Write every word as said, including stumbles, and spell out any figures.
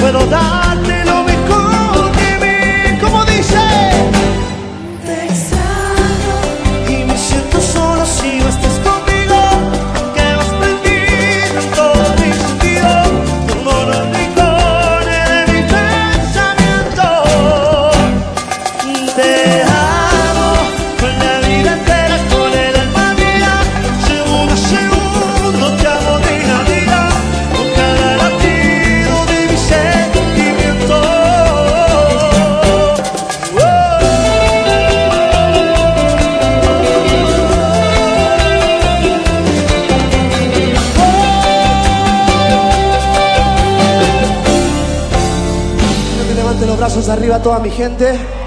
puedo darte lo mejor de mí. Como dice, Te extraño y me siento solo si no estás conmigo, que has prendido en todo mi sentido, como los rincones de mi pensamiento. Te amo con la vida entera, con el alma mía, segundo a segundo te amo día a día, con cada latido de mi sentimiento. Quiero que levante los brazos arriba toda mi gente.